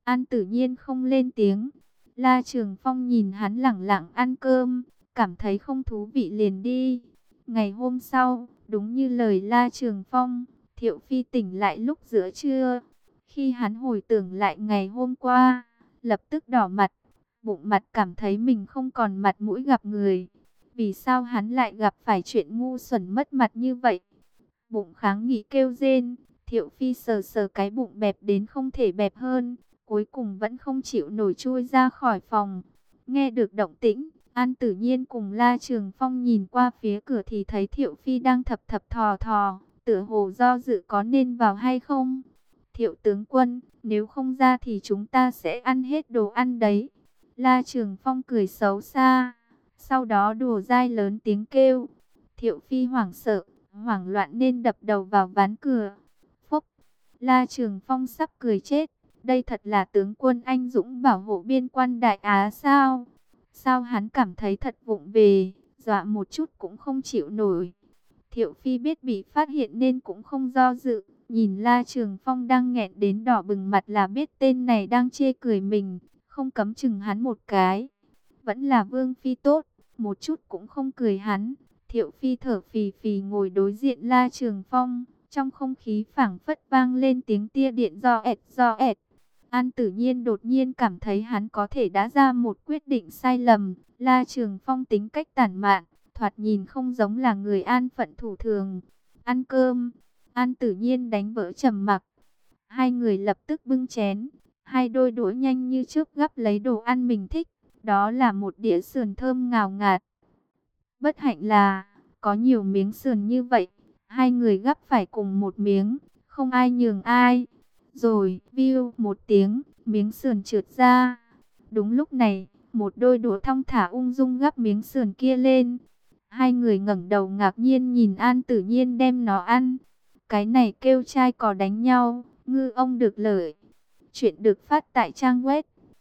An Tử Nhiên không lên tiếng. La Trường Phong nhìn hắn lẳng lặng ăn cơm, cảm thấy không thú vị liền đi. Ngày hôm sau, đúng như lời La Trường Phong, Thiệu Phi tỉnh lại lúc giữa trưa. Khi hắn hồi tưởng lại ngày hôm qua, lập tức đỏ mặt, bụng mặt cảm thấy mình không còn mặt mũi gặp người. Vì sao hắn lại gặp phải chuyện ngu xuẩn mất mặt như vậy? Bụng kháng nghị kêu rên, Thiệu Phi sờ sờ cái bụng bẹp đến không thể bẹp hơn, cuối cùng vẫn không chịu nổi chui ra khỏi phòng. Nghe được động tĩnh, An Tử Nhiên cùng La Trường Phong nhìn qua phía cửa thì thấy Thiệu Phi đang thập thập thò thò, tựa hồ do dự có nên vào hay không. Thiệu tướng quân, nếu không ra thì chúng ta sẽ ăn hết đồ ăn đấy. La Trường Phong cười xấu xa, sau đó đùa dai lớn tiếng kêu. Thiệu Phi hoảng sợ, hoảng loạn nên đập đầu vào ván cửa. Phốc, La Trường Phong sắp cười chết. Đây thật là tướng quân anh dũng bảo hộ biên quan Đại Á sao? Sao hắn cảm thấy thật vụng về, dọa một chút cũng không chịu nổi. Thiệu Phi biết bị phát hiện nên cũng không do dự. Nhìn La Trường Phong đang nghẹn đến đỏ bừng mặt là biết tên này đang chê cười mình, không cấm chừng hắn một cái. Vẫn là Vương Phi tốt, một chút cũng không cười hắn. Thiệu Phi thở phì phì ngồi đối diện La Trường Phong, trong không khí phảng phất vang lên tiếng tia điện do ẹt do ẹt. An Tử Nhiên đột nhiên cảm thấy hắn có thể đã ra một quyết định sai lầm. La Trường Phong tính cách tản mạn, thoạt nhìn không giống là người an phận thủ thường. Ăn cơm, An Tử Nhiên đánh vỡ trầm mặc. Hai người lập tức bưng chén, hai đôi đũa nhanh như chớp gắp lấy đồ ăn mình thích. Đó là một đĩa sườn thơm ngào ngạt. Bất hạnh là, có nhiều miếng sườn như vậy, hai người gắp phải cùng một miếng, không ai nhường ai. Rồi, view một tiếng, miếng sườn trượt ra. Đúng lúc này, một đôi đũa thong thả ung dung gắp miếng sườn kia lên. Hai người ngẩng đầu ngạc nhiên nhìn An Tử Nhiên đem nó ăn. Cái này kêu trai cò đánh nhau, ngư ông được lợi. Chuyện được phát tại trang web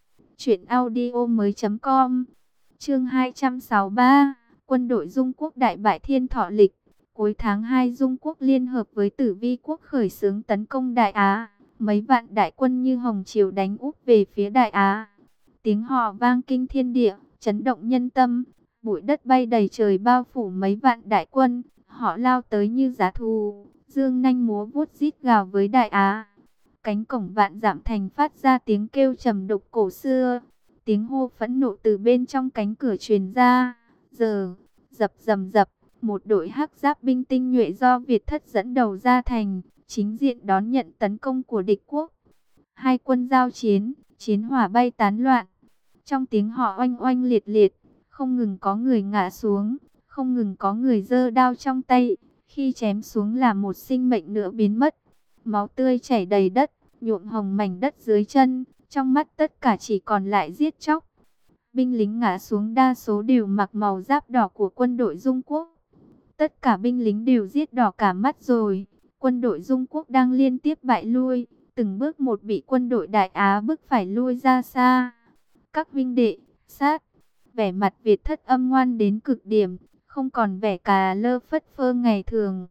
truyệnaudiomoi.com. Chương 263, Quân đội Dung Quốc đại bại Thiên Thọ Lịch. Cuối tháng 2, Dung Quốc liên hợp với Tử Vi Quốc khởi xướng tấn công Đại Á. Mấy vạn đại quân như hồng triều đánh úp về phía Đại Á. Tiếng hò vang kinh thiên địa, chấn động nhân tâm. Bụi đất bay đầy trời bao phủ mấy vạn đại quân. Họ lao tới như giá thú, dương nanh múa vuốt rít gào với Đại Á. Cánh cổng vạn dặm thành phát ra tiếng kêu trầm đục cổ xưa. Tiếng hô phẫn nộ từ bên trong cánh cửa truyền ra. Giờ, dập dầm dập, một đội hắc giáp binh tinh nhuệ do Việt Thất dẫn đầu ra thành, chính diện đón nhận tấn công của địch quốc. Hai quân giao chiến, chiến hỏa bay tán loạn. Trong tiếng họ oanh oanh liệt liệt, không ngừng có người ngã xuống, không ngừng có người giơ đao trong tay. Khi chém xuống là một sinh mệnh nữa biến mất. Máu tươi chảy đầy đất, nhuộm hồng mảnh đất dưới chân, trong mắt tất cả chỉ còn lại giết chóc. Binh lính ngã xuống đa số đều mặc màu giáp đỏ của quân đội Dung Quốc. Tất cả binh lính đều giết đỏ cả mắt rồi. Quân đội Dung Quốc đang liên tiếp bại lui, từng bước một bị quân đội Đại Á bức phải lui ra xa. Các huynh đệ, sát, vẻ mặt Việt Thất âm ngoan đến cực điểm, không còn vẻ cà lơ phất phơ ngày thường.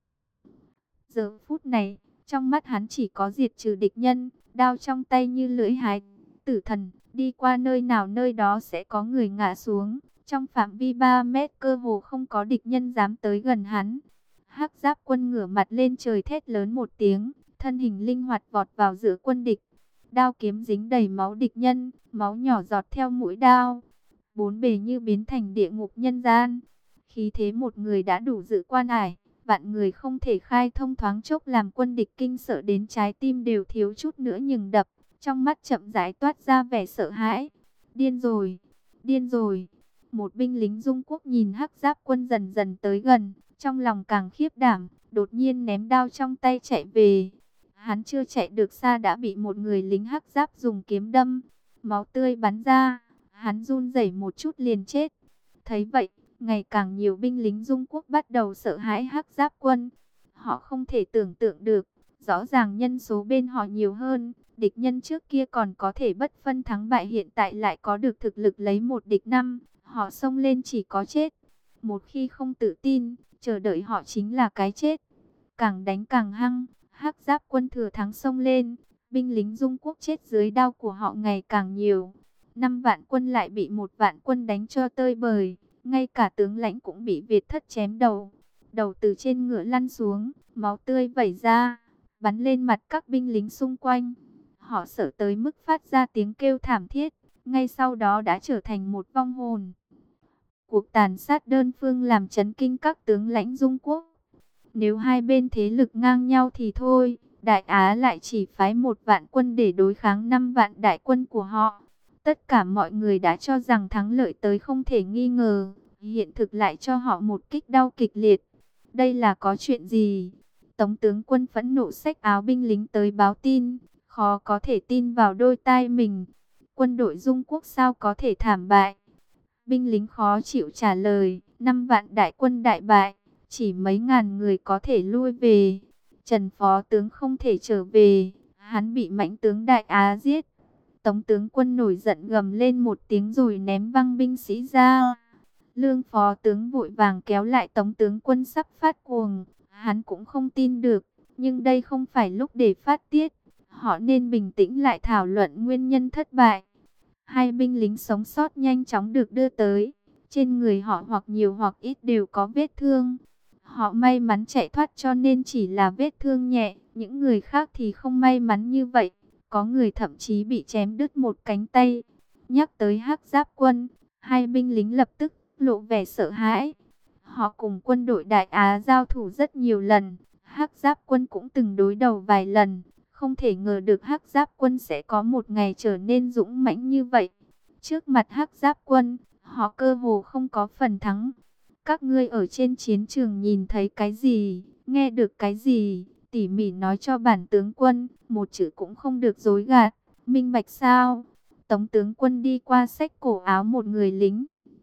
Giờ phút này, trong mắt hắn chỉ có diệt trừ địch nhân, đao trong tay như lưỡi hái tử thần, đi qua nơi nào nơi đó sẽ có người ngã xuống. Trong phạm vi 3 mét cơ hồ không có địch nhân dám tới gần hắn. Hắc giáp quân ngửa mặt lên trời thét lớn một tiếng, thân hình linh hoạt vọt vào giữa quân địch. Đao kiếm dính đầy máu địch nhân, máu nhỏ giọt theo mũi đao. Bốn bề như biến thành địa ngục nhân gian. Khí thế một người đã đủ dự quan ải. Vạn người không thể khai thông thoáng chốc làm quân địch kinh sợ đến trái tim đều thiếu chút nữa nhừng đập. Trong mắt chậm rãi toát ra vẻ sợ hãi. Điên rồi, điên rồi. Một binh lính Dung Quốc nhìn hắc giáp quân dần dần tới gần, trong lòng càng khiếp đảm, đột nhiên ném đao trong tay chạy về. Hắn chưa chạy được xa đã bị một người lính hắc giáp dùng kiếm đâm, máu tươi bắn ra, hắn run rẩy một chút liền chết. Thấy vậy, ngày càng nhiều binh lính Dung Quốc bắt đầu sợ hãi hắc giáp quân. Họ không thể tưởng tượng được, rõ ràng nhân số bên họ nhiều hơn, địch nhân trước kia còn có thể bất phân thắng bại hiện tại lại có được thực lực lấy một địch năm, họ xông lên chỉ có chết. Một khi không tự tin, chờ đợi họ chính là cái chết. Càng đánh càng hăng, hắc giáp quân thừa thắng xông lên, Binh lính Dung Quốc chết dưới đao của họ ngày càng nhiều. 5 vạn quân lại bị 1 vạn quân đánh cho tơi bời. Ngay cả tướng lãnh cũng bị Việt thất chém đầu. Đầu từ trên ngựa lăn xuống, máu tươi vẩy ra, bắn lên mặt các binh lính xung quanh. Họ sợ tới mức phát ra tiếng kêu thảm thiết, ngay sau đó đã trở thành một vong hồn. Cuộc tàn sát đơn phương làm chấn kinh các tướng lãnh Dung Quốc. Nếu hai bên thế lực ngang nhau thì thôi, Đại Á lại chỉ phái 1 vạn quân để đối kháng 5 vạn đại quân của họ. Tất cả mọi người đã cho rằng thắng lợi tới không thể nghi ngờ, hiện thực lại cho họ một kích đau kịch liệt. Đây là có chuyện gì? Tống tướng quân phẫn nộ xách áo binh lính tới báo tin, khó có thể tin vào đôi tai mình. Quân đội Dung Quốc sao có thể thảm bại? Binh lính khó chịu trả lời, 5 vạn đại quân đại bại, chỉ mấy ngàn người có thể lui về. Trần phó tướng không thể trở về, hắn bị mãnh tướng Đại Á giết. Tống tướng quân nổi giận gầm lên một tiếng rồi ném văng binh sĩ ra. Lương phó tướng vội vàng kéo lại Tống tướng quân sắp phát cuồng. Hắn cũng không tin được, nhưng đây không phải lúc để phát tiết. Họ nên bình tĩnh lại thảo luận nguyên nhân thất bại. Hai binh lính sống sót nhanh chóng được đưa tới. Trên người họ hoặc nhiều hoặc ít đều có vết thương. Họ may mắn chạy thoát cho nên chỉ là vết thương nhẹ. Những người khác thì không may mắn như vậy. Có người thậm chí bị chém đứt một cánh tay. Nhắc tới Hắc Giáp quân, hai binh lính lập tức lộ vẻ sợ hãi. Họ cùng quân đội Đại Á giao thủ rất nhiều lần. Hắc Giáp quân cũng từng đối đầu vài lần. Không thể ngờ được Hắc Giáp quân sẽ có một ngày trở nên dũng mãnh như vậy. Trước mặt Hắc Giáp quân, họ cơ hồ không có phần thắng. Các ngươi ở trên chiến trường nhìn thấy cái gì, nghe được cái gì, tỉ mỉ nói cho bản tướng quân, một chữ cũng không được dối gạt, minh bạch sao? Tống tướng quân đi qua xách cổ áo một người lính.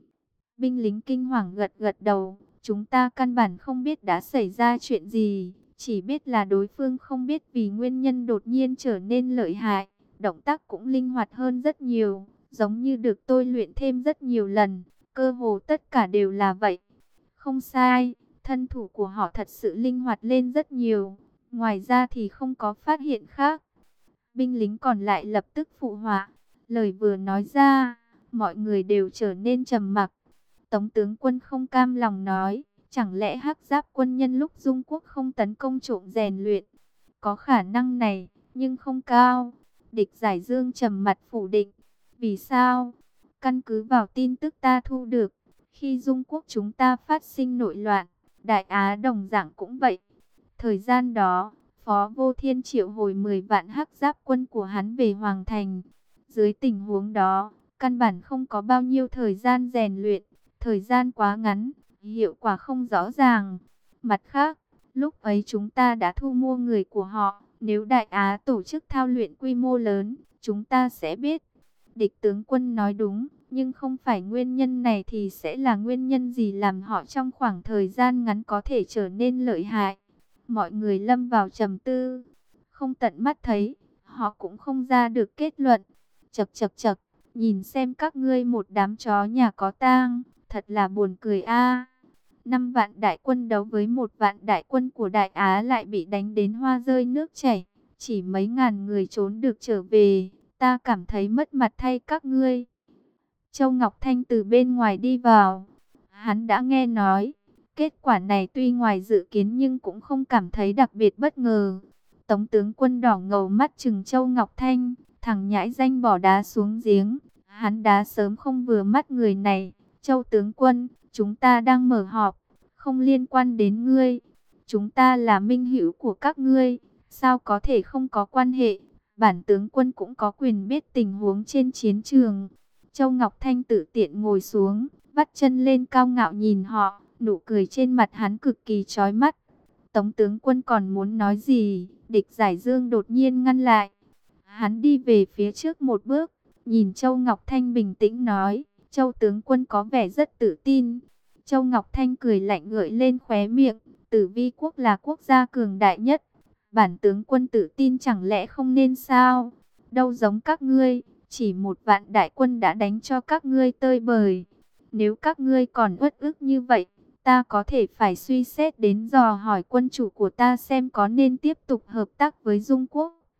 Binh lính kinh hoàng gật gật đầu, chúng ta căn bản không biết đã xảy ra chuyện gì, chỉ biết là đối phương không biết vì nguyên nhân đột nhiên trở nên lợi hại, động tác cũng linh hoạt hơn rất nhiều, giống như được tôi luyện thêm rất nhiều lần, cơ hồ tất cả đều là vậy. Không sai, thân thủ của họ thật sự linh hoạt lên rất nhiều, ngoài ra thì không có phát hiện khác. Binh lính còn lại lập tức phụ họa, lời vừa nói ra, mọi người đều trở nên trầm mặc. Tống tướng quân không cam lòng nói, chẳng lẽ Hắc Giáp quân nhân lúc Dung Quốc không tấn công trộm rèn luyện? Có khả năng này, nhưng không cao. Địch Giải Dương trầm mặt phủ định. Vì sao? Căn cứ vào tin tức ta thu được, khi Dung Quốc chúng ta phát sinh nội loạn, Đại Á đồng dạng cũng vậy. Thời gian đó, Phó Vô Thiên triệu hồi 10 vạn Hắc Giáp quân của hắn về Hoàng Thành. Dưới tình huống đó, căn bản không có bao nhiêu thời gian rèn luyện. Thời gian quá ngắn, hiệu quả không rõ ràng. Mặt khác, lúc ấy chúng ta đã thu mua người của họ. Nếu Đại Á tổ chức thao luyện quy mô lớn, chúng ta sẽ biết. Địch tướng quân nói đúng, nhưng không phải nguyên nhân này thì sẽ là nguyên nhân gì làm họ trong khoảng thời gian ngắn có thể trở nên lợi hại. Mọi người lâm vào trầm tư, không tận mắt thấy, họ cũng không ra được kết luận. Chậc chậc chậc, nhìn xem các ngươi một đám chó nhà có tang, thật là buồn cười a. 5 vạn đại quân đấu với 1 vạn đại quân của Đại Á lại bị đánh đến hoa rơi nước chảy, chỉ mấy ngàn người trốn được trở về, ta cảm thấy mất mặt thay các ngươi. Châu Ngọc Thanh từ bên ngoài đi vào, hắn đã nghe nói, kết quả này tuy ngoài dự kiến nhưng cũng không cảm thấy đặc biệt bất ngờ. Tống tướng quân đỏ ngầu mắt chừng Châu Ngọc Thanh, thằng nhãi danh bỏ đá xuống giếng, hắn đá sớm không vừa mắt người này. Châu tướng quân, chúng ta đang mở họp, không liên quan đến ngươi. Chúng ta là minh hữu của các ngươi, sao có thể không có quan hệ? Bản tướng quân cũng có quyền biết tình huống trên chiến trường. Châu Ngọc Thanh tự tiện ngồi xuống, vắt chân lên cao ngạo nhìn họ, nụ cười trên mặt hắn cực kỳ chói mắt. Tống tướng quân còn muốn nói gì, Địch Giải Dương đột nhiên ngăn lại. Hắn đi về phía trước một bước, nhìn Châu Ngọc Thanh bình tĩnh nói, Châu tướng quân có vẻ rất tự tin. Châu Ngọc Thanh cười lạnh gợi lên khóe miệng, Tử Vi quốc là quốc gia cường đại nhất. Bản tướng quân tự tin chẳng lẽ không nên sao? Đâu giống các ngươi, chỉ 1 vạn đại quân đã đánh cho các ngươi tơi bời. Nếu các ngươi còn uất ức như vậy, ta có thể phải suy xét đến dò hỏi quân chủ của ta xem có nên tiếp tục hợp tác với Dung Quốc.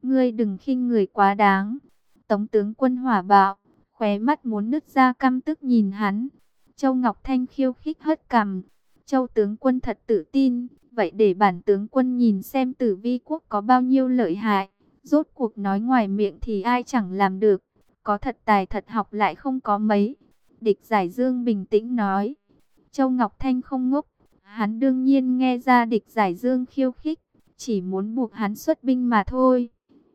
ngươi đừng khinh người quá đáng. Tống tướng quân hỏa bạo, khóe mắt muốn nứt ra, căm tức nhìn hắn. Châu Ngọc Thanh khiêu khích hất cằm. Châu tướng quân thật tự tin, vậy để bản tướng quân nhìn xem Tử Vi quốc có bao nhiêu lợi hại. Rốt cuộc nói ngoài miệng thì ai chẳng làm được, có thật tài thật học lại không có mấy. Địch Giải Dương bình tĩnh nói. Châu Ngọc Thanh không ngốc, hắn đương nhiên nghe ra Địch Giải Dương khiêu khích, chỉ muốn buộc hắn xuất binh mà thôi.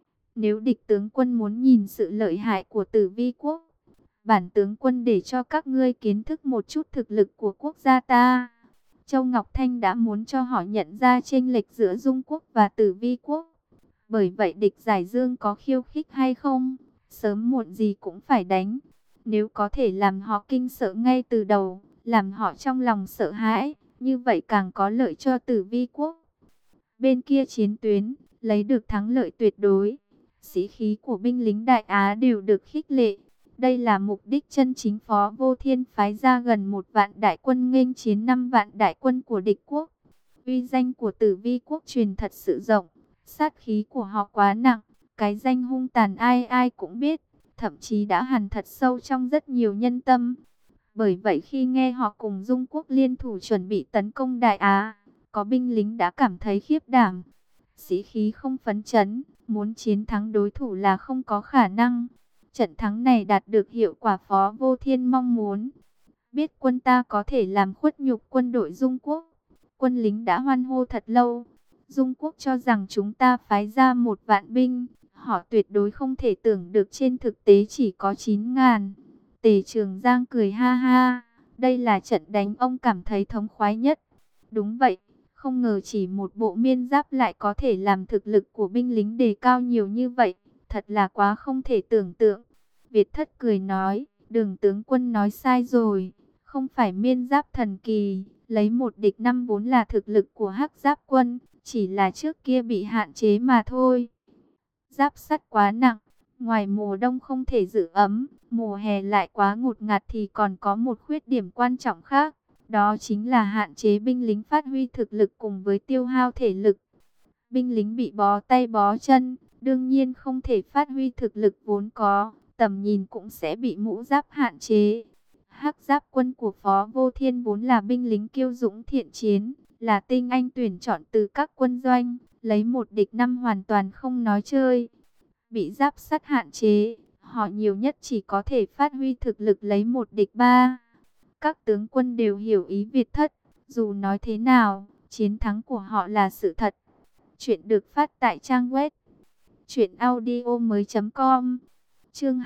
Nếu Địch tướng quân muốn nhìn sự lợi hại của Tử Vi quốc, bản tướng quân để cho các ngươi kiến thức một chút thực lực của quốc gia ta. Châu Ngọc Thanh đã muốn cho họ nhận ra chênh lệch giữa Dung quốc và Tử Vi quốc. Bởi vậy Địch Giải Dương có khiêu khích hay không, sớm muộn gì cũng phải đánh. Nếu có thể làm họ kinh sợ ngay từ đầu, làm họ trong lòng sợ hãi, như vậy càng có lợi cho Tử Vi quốc. Bên kia chiến tuyến, lấy được thắng lợi tuyệt đối, sĩ khí của binh lính Đại Á đều được khích lệ. Đây là mục đích chân chính. Phó Vô Thiên phái ra gần 1 vạn đại quân nghênh chiến 5 vạn đại quân của địch quốc. Uy danh của Tử Vi quốc truyền thật sự rộng, sát khí của họ quá nặng, cái danh hung tàn ai ai cũng biết, thậm chí đã hằn thật sâu trong rất nhiều nhân tâm. Bởi vậy khi nghe họ cùng Dung quốc liên thủ chuẩn bị tấn công Đại Á, có binh lính đã cảm thấy khiếp đảm. Sĩ khí không phấn chấn, muốn chiến thắng đối thủ là không có khả năng. Trận thắng này đạt được hiệu quả Phó Vô Thiên mong muốn. Biết quân ta có thể làm khuất nhục quân đội Dung quốc, quân lính đã hoan hô thật lâu. Dung quốc cho rằng chúng ta phái ra 1 vạn binh, họ tuyệt đối không thể tưởng được trên thực tế chỉ có 9.000. Tề Trường Giang cười ha ha, đây là trận đánh ông cảm thấy thống khoái nhất. Đúng vậy, không ngờ chỉ một bộ miên giáp lại có thể làm thực lực của binh lính đề cao nhiều như vậy, thật là quá không thể tưởng tượng. Việt Thất cười nói, Đường tướng quân nói sai rồi, không phải miên giáp thần kỳ, lấy 1 địch 5 vốn là thực lực của Hắc Giáp quân, chỉ là trước kia bị hạn chế mà thôi. Giáp sắt quá nặng, ngoài mùa đông không thể giữ ấm, mùa hè lại quá ngột ngạt thì còn có một khuyết điểm quan trọng khác, đó chính là hạn chế binh lính phát huy thực lực cùng với tiêu hao thể lực. Binh lính bị bó tay bó chân, đương nhiên không thể phát huy thực lực vốn có, tầm nhìn cũng sẽ bị mũ giáp hạn chế. Hắc Giáp quân của Phó Vô Thiên vốn là binh lính kiêu dũng thiện chiến, là tinh anh tuyển chọn từ các quân doanh, lấy 1 địch 5 hoàn toàn không nói chơi. Bị giáp sắt hạn chế, họ nhiều nhất chỉ có thể phát huy thực lực lấy 1 địch 3. Các tướng quân đều hiểu ý Việt Thất, dù nói thế nào, chiến thắng của họ là sự thật. Chuyện được phát tại trang web truyệnaudiomoi.com. Chương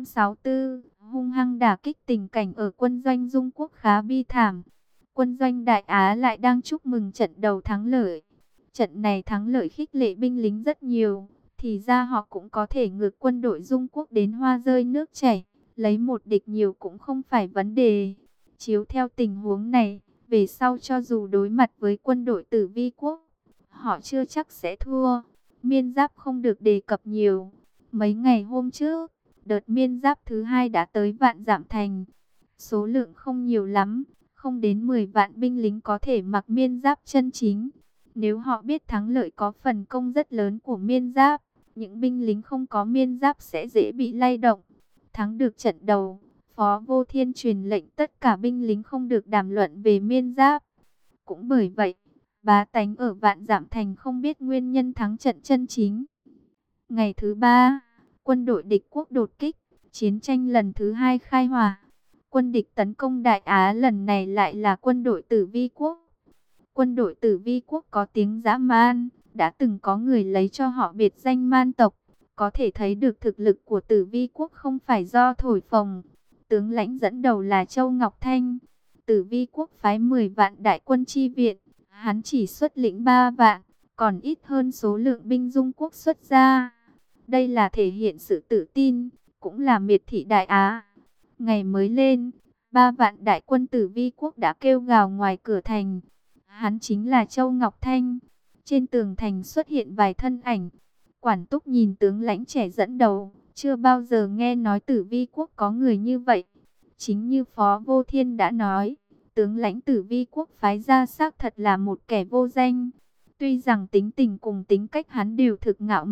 264, hung hăng đả kích. Tình cảnh ở quân doanh Dung quốc khá bi thảm. Quân doanh Đại Á lại đang chúc mừng trận đầu thắng lợi. Trận này thắng lợi khích lệ binh lính rất nhiều, thì ra họ cũng có thể ngược quân đội Dung quốc đến hoa rơi nước chảy, lấy 1 địch nhiều cũng không phải vấn đề. Chiếu theo tình huống này, về sau cho dù đối mặt với quân đội Tử Vi quốc, họ chưa chắc sẽ thua. Miên giáp không được đề cập nhiều. Mấy ngày hôm trước, đợt miên giáp thứ 2 đã tới Vạn Dạm Thành. Số lượng không nhiều lắm, không đến 10 vạn binh lính có thể mặc miên giáp chân chính. Nếu họ biết thắng lợi có phần công rất lớn của miên giáp, những binh lính không có miên giáp sẽ dễ bị lay động. Thắng được trận đầu, Phó Vô Thiên truyền lệnh tất cả binh lính không được đàm luận về miên giáp. Cũng bởi vậy, bá tánh ở Vạn Dạm Thành không biết nguyên nhân thắng trận chân chính. Ngày thứ 3, quân đội địch quốc đột kích, chiến tranh lần thứ 2 khai hỏa. Quân địch tấn công Đại Á lần này lại là quân đội Tử Vi quốc. Quân đội Tử Vi quốc có tiếng dã man, đã từng có người lấy cho họ biệt danh man tộc. Có thể thấy được thực lực của Tử Vi quốc không phải do thổi phồng. Tướng lãnh dẫn đầu là Châu Ngọc Thanh. Tử Vi quốc phái 10 vạn đại quân chi viện, hắn chỉ xuất lĩnh 3 vạn, còn ít hơn số lượng binh Dung quốc xuất ra. Đây là thể hiện sự tự tin, cũng là miệt thị Đại Á. Ngày mới lên, 3 vạn đại quân Tử Vi quốc đã kêu gào ngoài cửa thành. Hắn chính là Châu Ngọc Thanh. Trên tường thành xuất hiện vài thân ảnh. Quản Túc nhìn tướng lãnh trẻ dẫn đầu, chưa bao giờ nghe nói Tử Vi quốc có người như vậy. Chính như Phó Vô Thiên đã nói, tướng lãnh Tử Vi quốc phái ra xác thật là một kẻ vô danh. Tuy rằng tính tình cùng tính cách hắn đều thực ngạo mạn,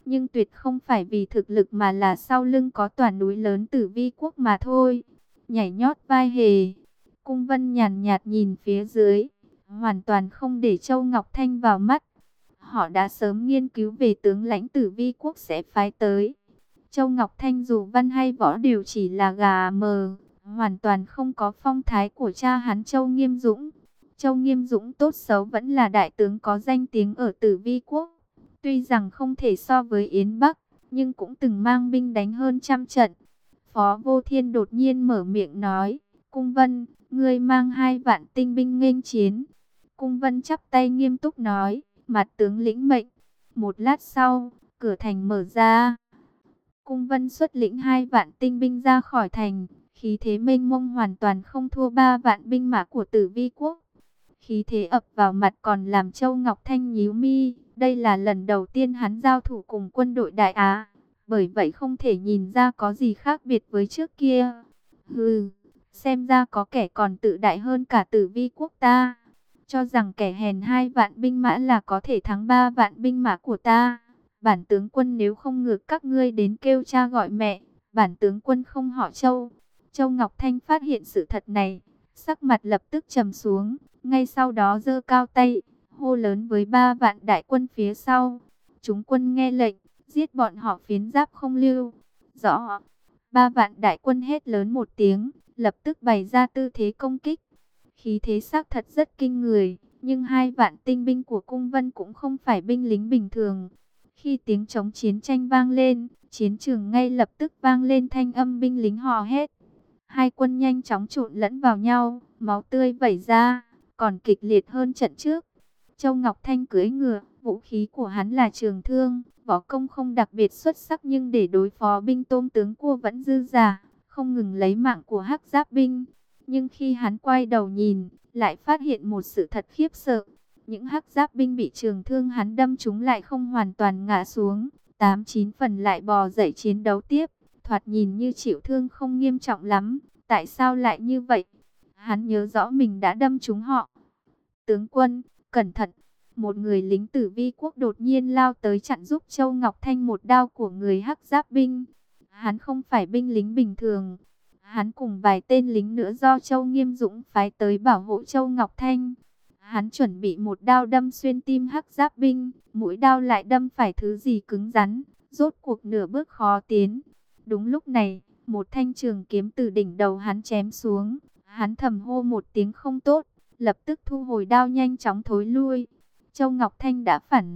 nhưng tuyệt không phải vì thực lực mà là sau lưng có tòa núi lớn Tử Vi quốc mà thôi. Nhảy nhót vai hề, Cung Vân nhàn nhạt nhìn phía dưới, hoàn toàn không để Châu Ngọc Thanh vào mắt. Họ đã sớm nghiên cứu về tướng lãnh Tử Vi quốc sẽ phái tới. Châu Ngọc Thanh dù văn hay võ đều chỉ là gà mờ, hoàn toàn không có phong thái của cha hắn Châu Nghiêm Dũng. Châu Nghiêm Dũng tốt xấu vẫn là đại tướng có danh tiếng ở Tử Vi quốc. Tuy rằng không thể so với Yến Bắc, nhưng cũng từng mang binh đánh hơn trăm trận. Phó Vô Thiên đột nhiên mở miệng nói, Cung Vân, ngươi mang 2 vạn tinh binh nghênh chiến. Cung Vân chắp tay nghiêm túc nói, mặt tướng lĩnh mệnh. Một lát sau, cửa thành mở ra. Cung Vân xuất lĩnh 2 vạn tinh binh ra khỏi thành, khí thế mênh mông hoàn toàn không thua 3 vạn binh mã của Tử Vi quốc. Khí thế ập vào mặt còn làm Châu Ngọc Thanh nhíu mi, đây là lần đầu tiên hắn giao thủ cùng quân đội Đại Á, bởi vậy không thể nhìn ra có gì khác biệt với trước kia. Hừ, xem ra có kẻ còn tự đại hơn cả Tử Vi quốc ta, cho rằng kẻ hèn 2 vạn binh mã là có thể thắng 3 vạn binh mã của ta. Bản tướng quân nếu không ngược các ngươi đến kêu cha gọi mẹ, bản tướng quân không họ Châu. Châu Ngọc Thanh phát hiện sự thật này, sắc mặt lập tức trầm xuống, ngay sau đó giơ cao tay, hô lớn với 3 vạn đại quân phía sau. Chúng quân nghe lệnh, giết bọn họ phiến giáp không lưu. Rõ. 3 vạn đại quân hét lớn một tiếng, lập tức bày ra tư thế công kích. Khí thế xác thật rất kinh người, nhưng 2 vạn tinh binh của Cung Vân cũng không phải binh lính bình thường. Khi tiếng trống chiến tranh vang lên, chiến trường ngay lập tức vang lên thanh âm binh lính hò hét. Hai quân nhanh chóng trộn lẫn vào nhau, máu tươi vẩy ra, còn kịch liệt hơn trận trước. Châu Ngọc Thanh cưỡi ngựa, vũ khí của hắn là trường thương, võ công không đặc biệt xuất sắc nhưng để đối phó binh tôm tướng cua vẫn dư dả, không ngừng lấy mạng của Hắc Giáp binh. Nhưng khi hắn quay đầu nhìn, lại phát hiện một sự thật khiếp sợ. Những Hắc Giáp binh bị trường thương hắn đâm trúng lại không hoàn toàn ngã xuống, 8-9 phần lại bò dậy chiến đấu tiếp, thoạt nhìn như chịu thương không nghiêm trọng lắm. Tại sao lại như vậy? Hắn nhớ rõ mình đã đâm trúng họ. Tướng quân, cẩn thận! Một người lính Tử Vi quốc đột nhiên lao tới chặn giúp Châu Ngọc Thanh một đao của người Hắc Giáp binh. Hắn không phải binh lính bình thường. Hắn cùng vài tên lính nữa do Châu Nghiêm Dũng phái tới bảo hộ Châu Ngọc Thanh. Hắn chuẩn bị một đao đâm xuyên tim Hắc Giáp binh, mũi đao lại đâm phải thứ gì cứng rắn, rốt cuộc nửa bước khó tiến. Đúng lúc này, một thanh trường kiếm từ đỉnh đầu hắn chém xuống, hắn thầm hô một tiếng không tốt, lập tức thu hồi đao nhanh chóng thối lui. Châu Ngọc Thanh đã phản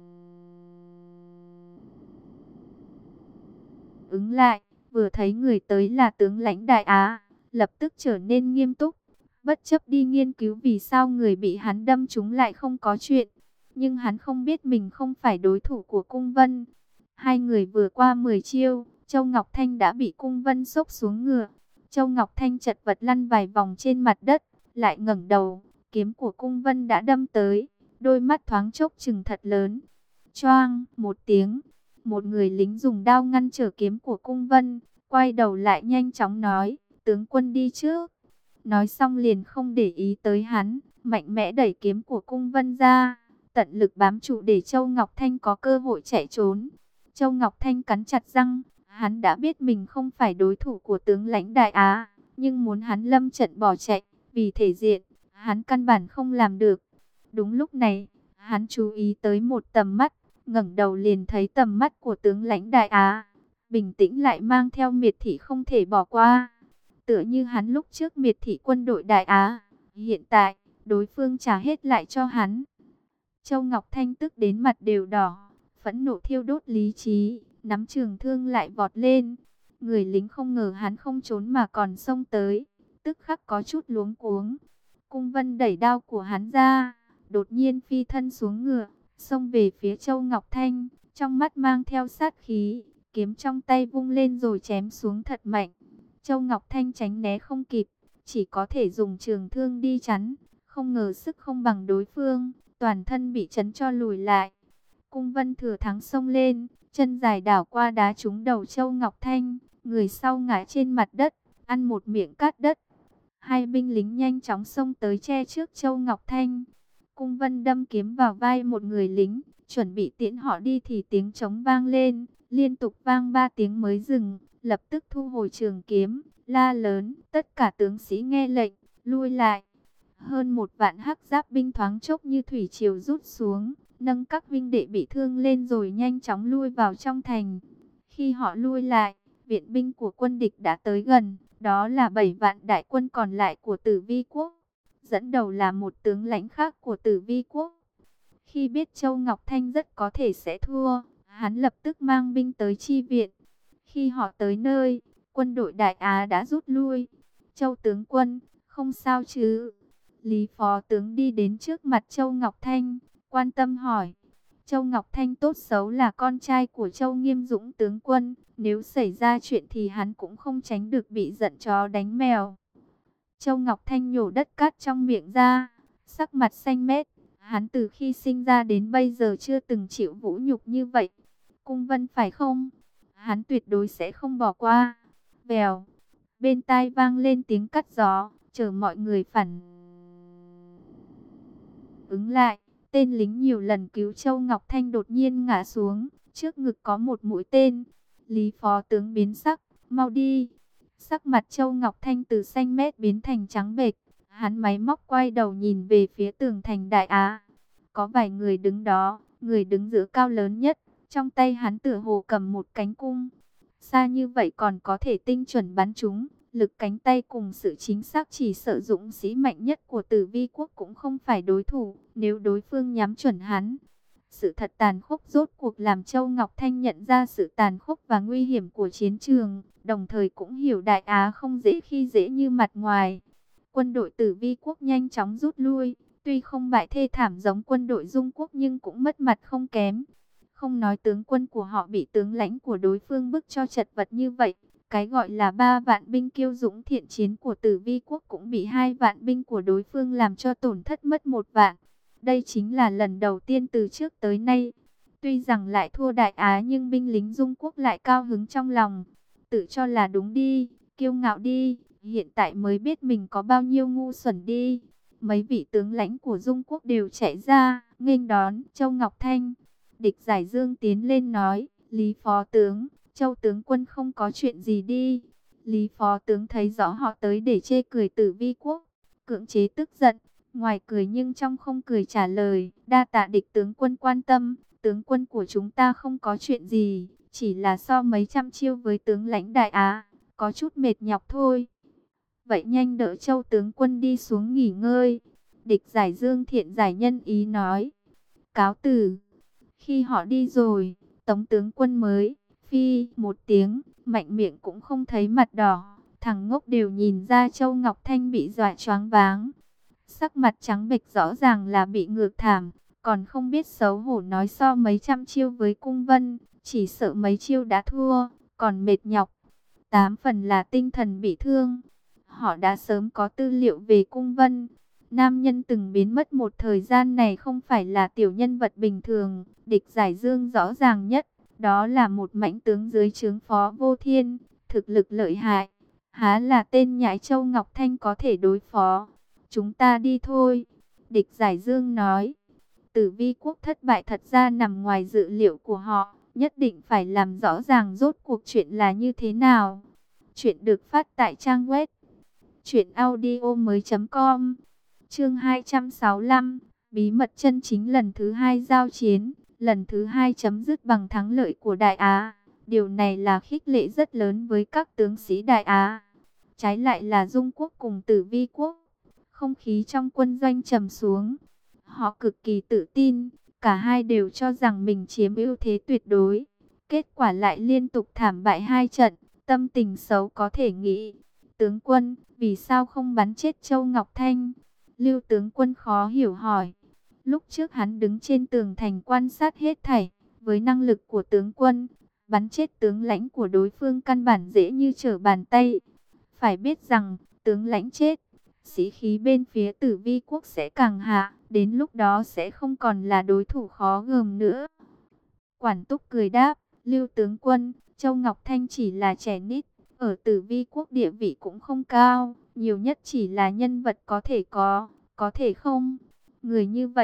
ứng lại, vừa thấy người tới là tướng lãnh Đại Á, lập tức trở nên nghiêm túc, bất chấp đi nghiên cứu vì sao người bị hắn đâm trúng lại không có chuyện. Nhưng hắn không biết mình không phải đối thủ của Cung Vân. Hai người vừa qua 10 chiêu, Châu Ngọc Thanh đã bị Cung Vân xốc xuống ngựa. Châu Ngọc Thanh chật vật lăn vài vòng trên mặt đất, lại ngẩng đầu, kiếm của Cung Vân đã đâm tới, đôi mắt thoáng chốc trừng thật lớn. Choang, một tiếng, một người lính dùng đao ngăn trở kiếm của Cung Vân, quay đầu lại nhanh chóng nói, tướng quân đi trước. Nói xong liền không để ý tới hắn, mạnh mẽ đẩy kiếm của Cung Vân ra, tận lực bám trụ để Châu Ngọc Thanh có cơ hội chạy trốn. Châu Ngọc Thanh cắn chặt răng, hắn đã biết mình không phải đối thủ của tướng lãnh Đại Á, nhưng muốn hắn lâm trận bỏ chạy, vì thể diện, hắn căn bản không làm được. Đúng lúc này, hắn chú ý tới một tầm mắt, ngẩng đầu liền thấy tầm mắt của tướng lãnh Đại Á, bình tĩnh lại mang theo miệt thị không thể bỏ qua. Tựa như hắn lúc trước miệt thị quân đội Đại Á, hiện tại, đối phương trả hết lại cho hắn. Châu Ngọc Thanh tức đến mặt đều đỏ, phẫn nộ thiêu đốt lý trí, nắm trường thương lại vọt lên. Người lính không ngờ hắn không trốn mà còn xông tới, tức khắc có chút luống cuống. Cung Vân đẩy đao của hắn ra, đột nhiên phi thân xuống ngựa, xông về phía Châu Ngọc Thanh, trong mắt mang theo sát khí, kiếm trong tay vung lên rồi chém xuống thật mạnh. Châu Ngọc Thanh tránh né không kịp, chỉ có thể dùng trường thương đi chắn, không ngờ sức không bằng đối phương, toàn thân bị chấn cho lùi lại. Cung Vân thừa thắng xông lên, chân dài đảo qua đá trúng đầu Châu Ngọc Thanh, người sau ngã trên mặt đất, ăn một miệng cát đất. Hai binh lính nhanh chóng xông tới che trước Châu Ngọc Thanh. Cung Vân đâm kiếm vào vai một người lính, Chuẩn bị tiễn họ đi thì tiếng trống vang lên, liên tục vang 3 tiếng mới dừng, lập tức thu hồi trường kiếm, la lớn, tất cả tướng sĩ nghe lệnh, lui lại. Hơn 1 vạn hắc giáp binh thoáng chốc như thủy triều rút xuống, nâng các huynh đệ bị thương lên rồi nhanh chóng lui vào trong thành. Khi họ lui lại, viện binh của quân địch đã tới gần, đó là 7 vạn đại quân còn lại của Tử Vi quốc. Dẫn đầu là một tướng lãnh khác của Tử Vi quốc. Khi biết Châu Ngọc Thanh rất có thể sẽ thua, hắn lập tức mang binh tới chi viện. Khi họ tới nơi, quân đội Đại Á đã rút lui. Châu tướng quân, không sao chứ? Lý phó tướng đi đến trước mặt Châu Ngọc Thanh, quan tâm hỏi. Châu Ngọc Thanh tốt xấu là con trai của Châu Nghiêm Dũng tướng quân, nếu xảy ra chuyện thì hắn cũng không tránh được bị giận chó đánh mèo. Châu Ngọc Thanh nhổ đất cát trong miệng ra, sắc mặt xanh mét. Hắn từ khi sinh ra đến bây giờ chưa từng chịu vũ nhục như vậy. Cung Vân phải không? Hắn tuyệt đối sẽ không bỏ qua. Vèo, bên tai vang lên tiếng cắt gió, chờ mọi người phản ứng lại. Tên lính nhiều lần cứu Châu Ngọc Thanh đột nhiên ngã xuống, trước ngực có một mũi tên. Lý phó tướng biến sắc, mau đi. Sắc mặt Châu Ngọc Thanh từ xanh mét biến thành trắng bệch. Hắn máy móc quay đầu nhìn về phía tường thành Đại Á. Có vài người đứng đó, người đứng giữa cao lớn nhất, trong tay hắn tựa hồ cầm một cánh cung. Xa như vậy còn có thể tinh chuẩn bắn trúng, lực cánh tay cùng sự chính xác chỉ sợ dũng sĩ mạnh nhất của Tử Vi quốc cũng không phải đối thủ, nếu đối phương nhắm chuẩn hắn. Sự thật tàn khốc rốt cuộc làm Châu Ngọc Thanh nhận ra sự tàn khốc và nguy hiểm của chiến trường, đồng thời cũng hiểu Đại Á không dễ khi dễ như mặt ngoài. Quân đội Tử Vi quốc nhanh chóng rút lui, tuy không bại thê thảm giống quân đội Dung quốc nhưng cũng mất mặt không kém. Không nói tướng quân của họ bị tướng lãnh của đối phương bức cho chật vật như vậy, cái gọi là 3 vạn binh kiêu dũng thiện chiến của Tử Vi quốc cũng bị 2 vạn binh của đối phương làm cho tổn thất mất 1 vạn. Đây chính là lần đầu tiên từ trước tới nay. Tuy rằng lại thua Đại Á nhưng binh lính Dung quốc lại cao hứng trong lòng. Tự cho là đúng đi, kiêu ngạo đi, hiện tại mới biết mình có bao nhiêu ngu xuẩn đi. Mấy vị tướng lãnh của Dung quốc đều chạy ra, nghênh đón Châu Ngọc Thanh. Địch Giải Dương tiến lên nói, Lý phó tướng, Châu tướng quân không có chuyện gì đi. Lý phó tướng thấy rõ họ tới để chê cười Tử Vi quốc, cưỡng chế tức giận, ngoài cười nhưng trong không cười trả lời, đa tạ địch tướng quân quan tâm, tướng quân của chúng ta không có chuyện gì, chỉ là so mấy trăm chiêu với tướng lãnh Đại Á, có chút mệt nhọc thôi. Vậy nhanh đỡ Châu tướng quân đi xuống nghỉ ngơi. Địch Giải Dương thiện giải nhân ý nói. Cáo từ. Khi họ đi rồi, Tống tướng quân mới phi một tiếng, mạnh miệng cũng không thấy mặt đỏ. Thằng ngốc đều nhìn ra Châu Ngọc Thanh bị dọa choáng váng. Sắc mặt trắng bệch rõ ràng là bị ngược thảm, còn không biết xấu hổ nói so mấy trăm chiêu với Cung Vân, chỉ sợ mấy chiêu đã thua, còn mệt nhọc. 8 phần là tinh thần bị thương. Họ đã sớm có tư liệu về Cung Vân. Nam nhân từng biến mất một thời gian này không phải là tiểu nhân vật bình thường. Địch Giải Dương rõ ràng nhất, đó là một mãnh tướng dưới trướng Phó Vô Thiên, thực lực lợi hại. Há là tên nhãi Châu Ngọc Thanh có thể đối phó. Chúng ta đi thôi. Địch Giải Dương nói. Tử Vi quốc thất bại thật ra nằm ngoài dự liệu của họ. Nhất định phải làm rõ ràng rốt cuộc chuyện là như thế nào. Chuyện được phát tại trang web truyệnaudiomoi.com. Chương 265, bí mật chân chính lần thứ 2 giao chiến, lần thứ 2 chấm dứt bằng thắng lợi của Đại Á. Điều này là khích lệ rất lớn với các tướng sĩ Đại Á. Trái lại là Dung quốc cùng Tử Vi quốc, không khí trong quân doanh trầm xuống. Họ cực kỳ tự tin, cả hai đều cho rằng mình chiếm ưu thế tuyệt đối. Kết quả lại liên tục thảm bại 2 trận, tâm tình xấu có thể nghĩ. Tướng quân, vì sao không bắn chết Châu Ngọc Thanh? Lưu tướng quân khó hiểu hỏi. Lúc trước hắn đứng trên tường thành quan sát hết thảy, với năng lực của tướng quân, bắn chết tướng lãnh của đối phương căn bản dễ như trở bàn tay. Phải biết rằng, tướng lãnh chết, sĩ khí bên phía Tử Vi quốc sẽ càng hạ, đến lúc đó sẽ không còn là đối thủ khó gờm nữa. Quản Túc cười đáp, Lưu tướng quân, Châu Ngọc Thanh chỉ là trẻ nít, ở Tử Vi quốc địa vị cũng không cao, nhiều nhất chỉ là nhân vật có thể có thể không. Người như vậy,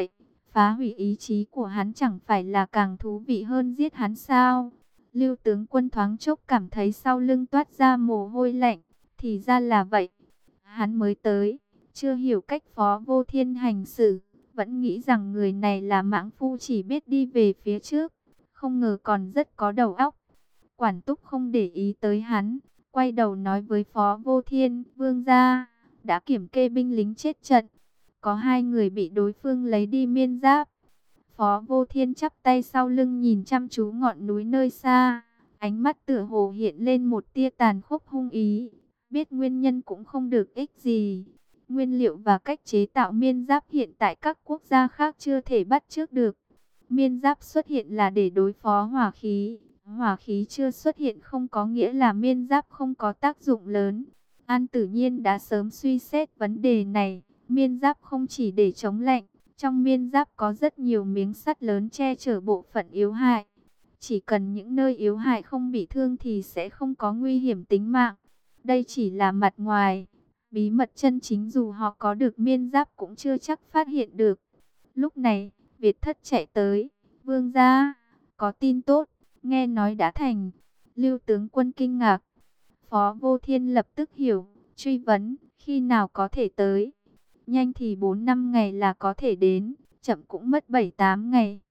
Phá hủy ý chí của hắn chẳng phải là càng thú vị hơn giết hắn sao? Lưu tướng quân thoáng chốc cảm thấy sau lưng toát ra mồ hôi lạnh. Thì ra là vậy. Hắn mới tới, chưa hiểu cách Phó Vô Thiên hành xử, vẫn nghĩ rằng người này là mãng phu chỉ biết đi về phía trước, không ngờ còn rất có đầu óc. Quản Túc không để ý tới hắn, quay đầu nói với Phó Vô Thiên: Vương gia đã kiểm kê binh lính chết trận, có 2 người bị đối phương lấy đi miên giáp. Phó Vô Thiên chắp tay sau lưng nhìn chăm chú ngọn núi nơi xa, ánh mắt tựa hồ hiện lên một tia tàn khốc hung ý. Biết nguyên nhân cũng không được ích gì. Nguyên liệu và cách chế tạo miên giáp hiện tại các quốc gia khác chưa thể bắt chước được. Miên giáp xuất hiện là để đối phó hỏa khí. Hỏa khí chưa xuất hiện không có nghĩa là miên giáp không có tác dụng lớn. An Tử Nhiên đã sớm suy xét vấn đề này. Miên giáp không chỉ để chống lạnh. Trong miên giáp có rất nhiều miếng sắt lớn che chở bộ phận yếu hại. Chỉ cần những nơi yếu hại không bị thương thì sẽ không có nguy hiểm tính mạng. Đây chỉ là mặt ngoài. Bí mật chân chính dù họ có được miên giáp cũng chưa chắc phát hiện được. Lúc này, Việt Thất chạy tới. Vương gia, có tin tốt, nghe nói đã thành. Lưu tướng quân kinh ngạc. Phó Vô Thiên lập tức hiểu, truy vấn, khi nào có thể tới. Nhanh thì 4-5 ngày là có thể đến, chậm cũng mất 7-8 ngày.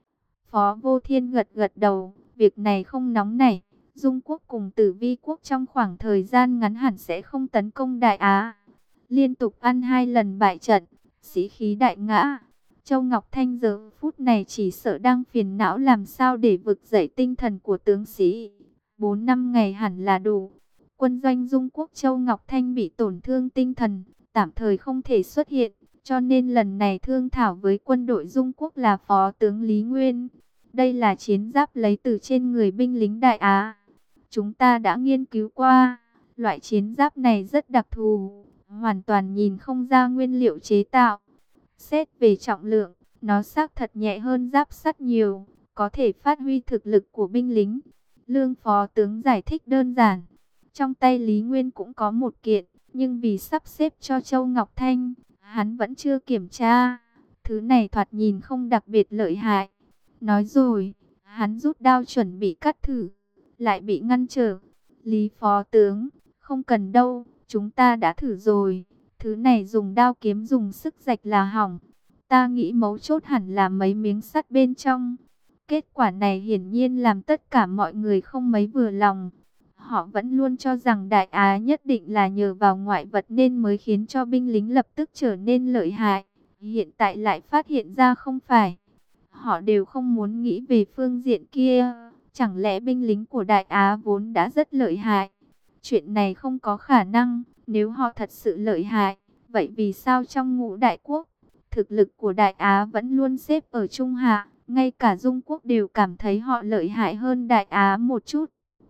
Phó Vô Thiên gật gật đầu, việc này không nóng nảy. Dung quốc cùng Tử Vi quốc trong khoảng thời gian ngắn hẳn sẽ không tấn công Đại Á. Liên tục ăn 2 lần bại trận, sĩ khí đại ngã. Châu Ngọc Thanh giờ phút này chỉ sợ đang phiền não làm sao để vực dậy tinh thần của tướng sĩ. 4-5 ngày hẳn là đủ. Quân doanh Dung quốc Châu Ngọc Thanh bị tổn thương tinh thần, tạm thời không thể xuất hiện. Cho nên lần này thương thảo với quân đội Dung quốc là Phó tướng Lý Nguyên. Đây là chiến giáp lấy từ trên người binh lính Đại Á. Chúng ta đã nghiên cứu qua, loại chiến giáp này rất đặc thù, hoàn toàn nhìn không ra nguyên liệu chế tạo. Xét về trọng lượng, nó xác thật nhẹ hơn giáp sắt nhiều, có thể phát huy thực lực của binh lính. Lương Phó tướng giải thích đơn giản. Trong tay Lý Nguyên cũng có một kiện, nhưng vì sắp xếp cho Châu Ngọc Thanh, hắn vẫn chưa kiểm tra. Thứ này thoạt nhìn không đặc biệt lợi hại. Nói rồi, hắn rút đao chuẩn bị cắt thử, lại bị ngăn trở. Lý Phó tướng, không cần đâu, chúng ta đã thử rồi. Thứ này dùng đao kiếm dùng sức rạch là hỏng. Ta nghĩ mấu chốt hẳn là mấy miếng sắt bên trong. Kết quả này hiển nhiên làm tất cả mọi người không mấy vừa lòng. Họ vẫn luôn cho rằng Đại Á nhất định là nhờ vào ngoại vật nên mới khiến cho binh lính lập tức trở nên lợi hại. Hiện tại lại phát hiện ra không phải. Họ đều không muốn nghĩ về phương diện kia. Chẳng lẽ binh lính của Đại Á vốn đã rất lợi hại? Chuyện này không có khả năng. Nếu họ thật sự lợi hại, vậy vì sao trong ngũ đại quốc, thực lực của Đại Á vẫn luôn xếp ở trung hạ? Ngay cả Dung quốc đều cảm thấy họ lợi hại hơn Đại Á một chút.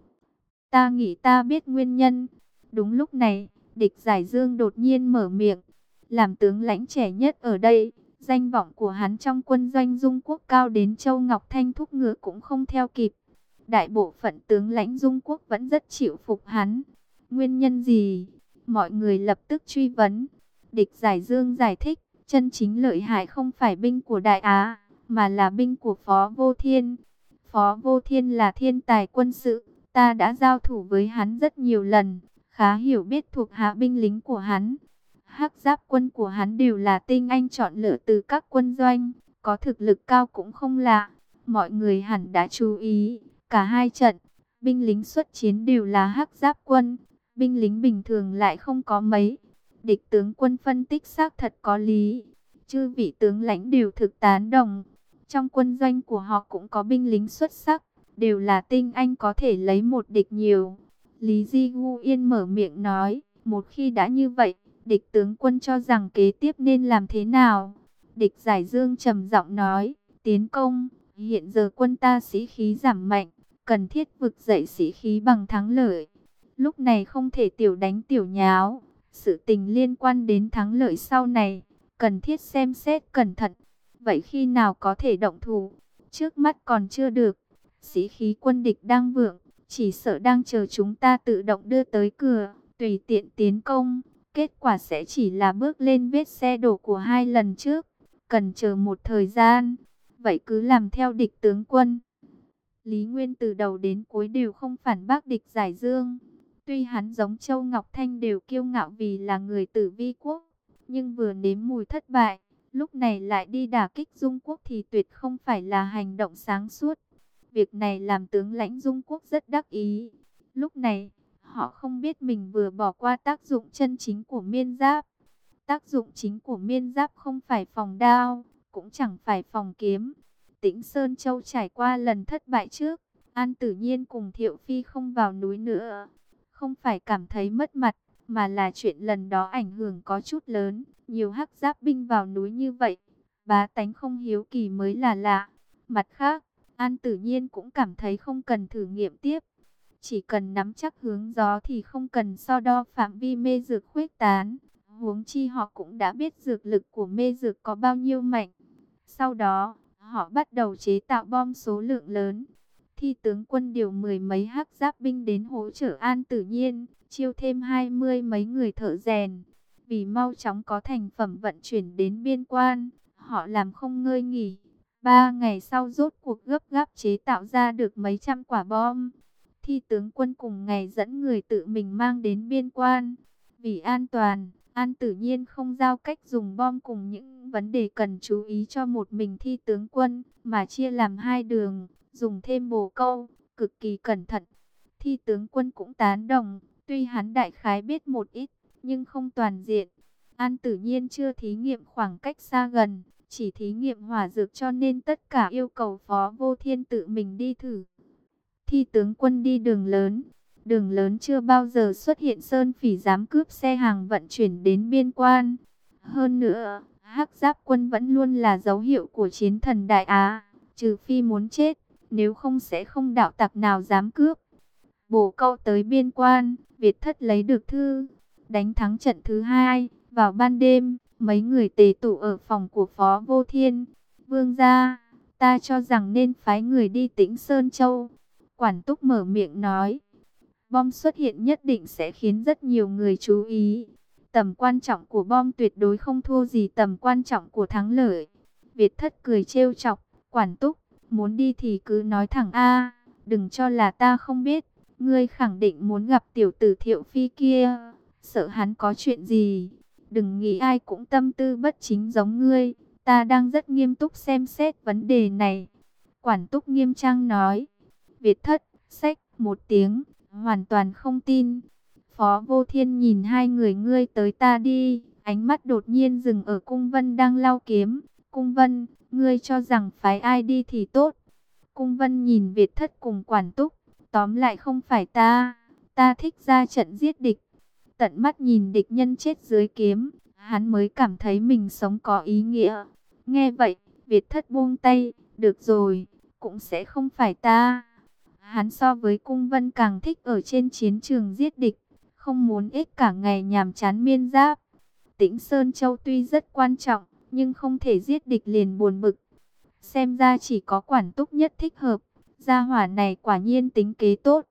Ta nghĩ ta biết nguyên nhân. Đúng lúc này, Địch Giải Dương đột nhiên mở miệng. Làm tướng lãnh trẻ nhất ở đây, danh vọng của hắn trong quân doanh Dung quốc cao đến Châu Ngọc Thanh thúc ngựa cũng không theo kịp. Đại bộ phận tướng lãnh Dung quốc vẫn rất chịu phục hắn. Nguyên nhân gì? Mọi người lập tức truy vấn. Địch Giải Dương giải thích, chân chính lợi hại không phải binh của Đại Á, mà là binh của Phó Vô Thiên. Phó Vô Thiên là thiên tài quân sự, ta đã giao thủ với hắn rất nhiều lần, khá hiểu biết thuộc hạ binh lính của hắn. Hắc giáp quân của hắn đều là tinh anh chọn lựa từ các quân doanh, có thực lực cao cũng không lạ. Mọi người hẳn đã chú ý, cả 2 trận, binh lính xuất chiến đều là hắc giáp quân, binh lính bình thường lại không có mấy. Địch tướng quân phân tích xác thật có lý, chư vị tướng lãnh đều thực tán đồng. Trong quân doanh của họ cũng có binh lính xuất sắc, đều là tinh anh có thể lấy một địch nhiều. Lý Di Gu Yên mở miệng nói, một khi đã như vậy, địch tướng quân cho rằng kế tiếp nên làm thế nào? Địch Giải Dương trầm giọng nói, tiến công, hiện giờ quân ta sĩ khí giảm mạnh, cần thiết vực dậy sĩ khí bằng thắng lợi. Lúc này không thể tiểu đánh tiểu nháo, sự tình liên quan đến thắng lợi sau này, cần thiết xem xét cẩn thận. Vậy khi nào có thể động thủ? Trước mắt còn chưa được. Sĩ khí quân địch đang vượng, chỉ sợ đang chờ chúng ta tự động đưa tới cửa, tùy tiện tiến công. Kết quả sẽ chỉ là bước lên vết xe đổ của 2 lần trước. cần chờ một thời gian. Vậy cứ làm theo địch tướng quân. Lý Nguyên từ đầu đến cuối đều không phản bác địch Giải Dương. Tuy hắn giống Châu Ngọc Thanh đều kiêu ngạo vì là người Tử Vi quốc, nhưng vừa nếm mùi thất bại, lúc này lại đi đả kích Dung quốc thì tuyệt không phải là hành động sáng suốt. Việc này làm tướng lãnh Dung quốc rất đắc ý. Lúc này, họ không biết mình vừa bỏ qua tác dụng chân chính của miên giáp. Tác dụng chính của miên giáp không phải phòng đao, cũng chẳng phải phòng kiếm. Tĩnh Sơn Châu trải qua lần thất bại trước, An Tử Nhiên cùng Thiệu Phi không vào núi nữa. Không phải cảm thấy mất mặt, mà là chuyện lần đó ảnh hưởng có chút lớn. Nhiều hắc giáp binh vào núi như vậy, bá tánh không hiếu kỳ mới là lạ. Mặt khác, An Tử Nhiên cũng cảm thấy không cần thử nghiệm tiếp. Chỉ cần nắm chắc hướng gió thì không cần so đo phạm vi mê dược khuếch tán. Huống chi họ cũng đã biết dược lực của mê dược có bao nhiêu mạnh. Sau đó, họ bắt đầu chế tạo bom số lượng lớn. Thi tướng quân điều 10 mấy hắc giáp binh đến hỗ trợ An Tử Nhiên, chiêu thêm 20 mấy người thợ rèn. Vì mau chóng có thành phẩm vận chuyển đến biên quan, họ làm không ngơi nghỉ. 3 ngày sau rốt cuộc gấp gáp chế tạo ra được mấy trăm quả bom. Thi tướng quân cùng ngày dẫn người tự mình mang đến biên quan. Vì an toàn, An Tử Nhiên không giao cách dùng bom cùng những vấn đề cần chú ý cho một mình thi tướng quân, mà chia làm 2 đường, dùng thêm bồ câu, cực kỳ cẩn thận. Thi tướng quân cũng tán đồng, tuy hắn đại khái biết một ít, nhưng không toàn diện. An Tử Nhiên chưa thí nghiệm khoảng cách xa gần, chỉ thí nghiệm hỏa dược cho nên tất cả yêu cầu Phó Vô Thiên tự mình đi thử. Thi tướng quân đi đường lớn chưa bao giờ xuất hiện sơn phỉ dám cướp xe hàng vận chuyển đến biên quan. Hơn nữa, hắc giáp quân vẫn luôn là dấu hiệu của chiến thần Đại Á, trừ phi muốn chết, nếu không sẽ không đạo tặc nào dám cướp. Bổ câu tới biên quan, Việt Thất lấy được thư, đánh thắng trận thứ 2, vào ban đêm, mấy người tề tụ ở phòng của Phó Vô Thiên. Vương gia, ta cho rằng nên phái người đi Tĩnh Sơn Châu. Quản Túc mở miệng nói, bom xuất hiện nhất định sẽ khiến rất nhiều người chú ý. Tầm quan trọng của bom tuyệt đối không thua gì tầm quan trọng của thắng lợi. Việt Thất cười trêu chọc, Quản Túc, muốn đi thì cứ nói thẳng a, đừng cho là ta không biết. Ngươi khẳng định muốn gặp tiểu tử Thiệu Phi kia, sợ hắn có chuyện gì. Đừng nghĩ ai cũng tâm tư bất chính giống ngươi, ta đang rất nghiêm túc xem xét vấn đề này. Quản Túc nghiêm trang nói. Việt Thất, xách một tiếng, hoàn toàn không tin. Phó Vô Thiên nhìn hai người ngươi tới ta đi, ánh mắt đột nhiên dừng ở Cung Vân đang lau kiếm. Cung Vân, ngươi cho rằng phái ai đi thì tốt. Cung Vân nhìn Việt Thất cùng Quản Túc, tóm lại không phải ta thích ra trận giết địch. Tận mắt nhìn địch nhân chết dưới kiếm, hắn mới cảm thấy mình sống có ý nghĩa. Nghe vậy, Việt Thất buông tay, được rồi, cũng sẽ không phải ta. Hắn so với Cung Vân càng thích ở trên chiến trường giết địch, không muốn ích cả ngày nhàm chán miên giáp. Tĩnh Sơn Châu tuy rất quan trọng, nhưng không thể giết địch liền buồn bực. Xem ra chỉ có Quản Túc nhất thích hợp, gia hỏa này quả nhiên tính kế tốt.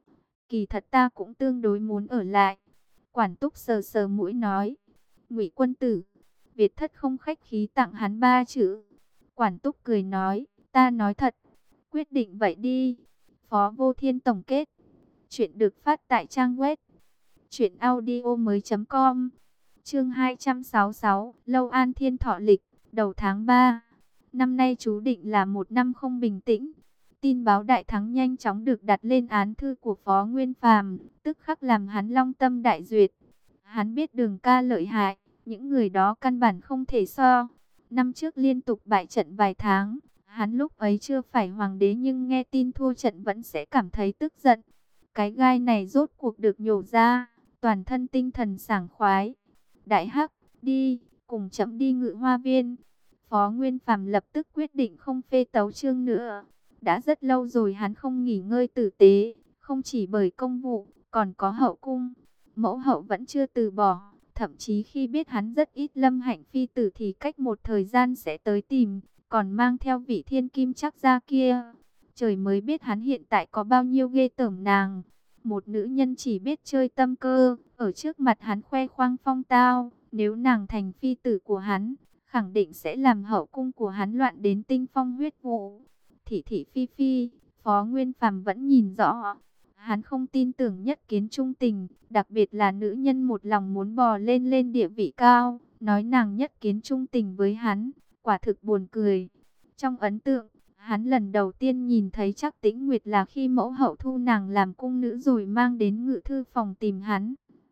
Kỳ thật ta cũng tương đối muốn ở lại. Quản Túc sờ sờ mũi nói, Ngụy quân tử. Việt Thất không khách khí tặng hắn 3 chữ. Quản Túc cười nói, ta nói thật, quyết định vậy đi. Phó Vô Thiên tổng kết. Chuyện được phát tại trang web truyệnaudiomoi.com. Chương 266, Lâu An Thiên Thọ lịch, đầu tháng 3. Năm nay chú định là một năm không bình tĩnh. Tin báo đại thắng nhanh chóng được đặt lên án thư của Phó Nguyên Phàm, tức khắc làm hắn long tâm đại duyệt. Hắn biết Đường ca lợi hại, những người đó căn bản không thể so. Năm trước liên tục bại trận vài tháng, hắn lúc ấy chưa phải hoàng đế nhưng nghe tin thua trận vẫn sẽ cảm thấy tức giận. Cái gai này rốt cuộc được nhổ ra, toàn thân tinh thần sảng khoái. Đại Hắc, đi, cùng chấm đi Ngự Hoa Viên. Phó Nguyên Phàm lập tức quyết định không phê tấu chương nữa. Đã rất lâu rồi hắn không nghỉ ngơi tử tế, không chỉ bởi công vụ, còn có hậu cung. Mẫu hậu vẫn chưa từ bỏ, thậm chí khi biết hắn rất ít lâm hạnh phi tử thì cách một thời gian sẽ tới tìm, còn mang theo vị thiên kim chắc ra kia. Trời mới biết hắn hiện tại có bao nhiêu ghê tởm nàng. Một nữ nhân chỉ biết chơi tâm cơ, ở trước mặt hắn khoe khoang phong tao, nếu nàng thành phi tử của hắn, khẳng định sẽ làm hậu cung của hắn loạn đến tinh phong huyết vũ. Thị thị phi phi, Phó Nguyên Phàm vẫn nhìn rõ. Hắn không tin tưởng Nhất Kiến trung tình, đặc biệt là nữ nhân một lòng muốn bò lên lên địa vị cao, nói nàng Nhất Kiến trung tình với hắn, quả thực buồn cười. Trong ấn tượng, hắn lần đầu tiên nhìn thấy Trác Tĩnh Nguyệt là khi mẫu hậu thu nàng làm cung nữ rồi mang đến ngự thư phòng tìm hắn.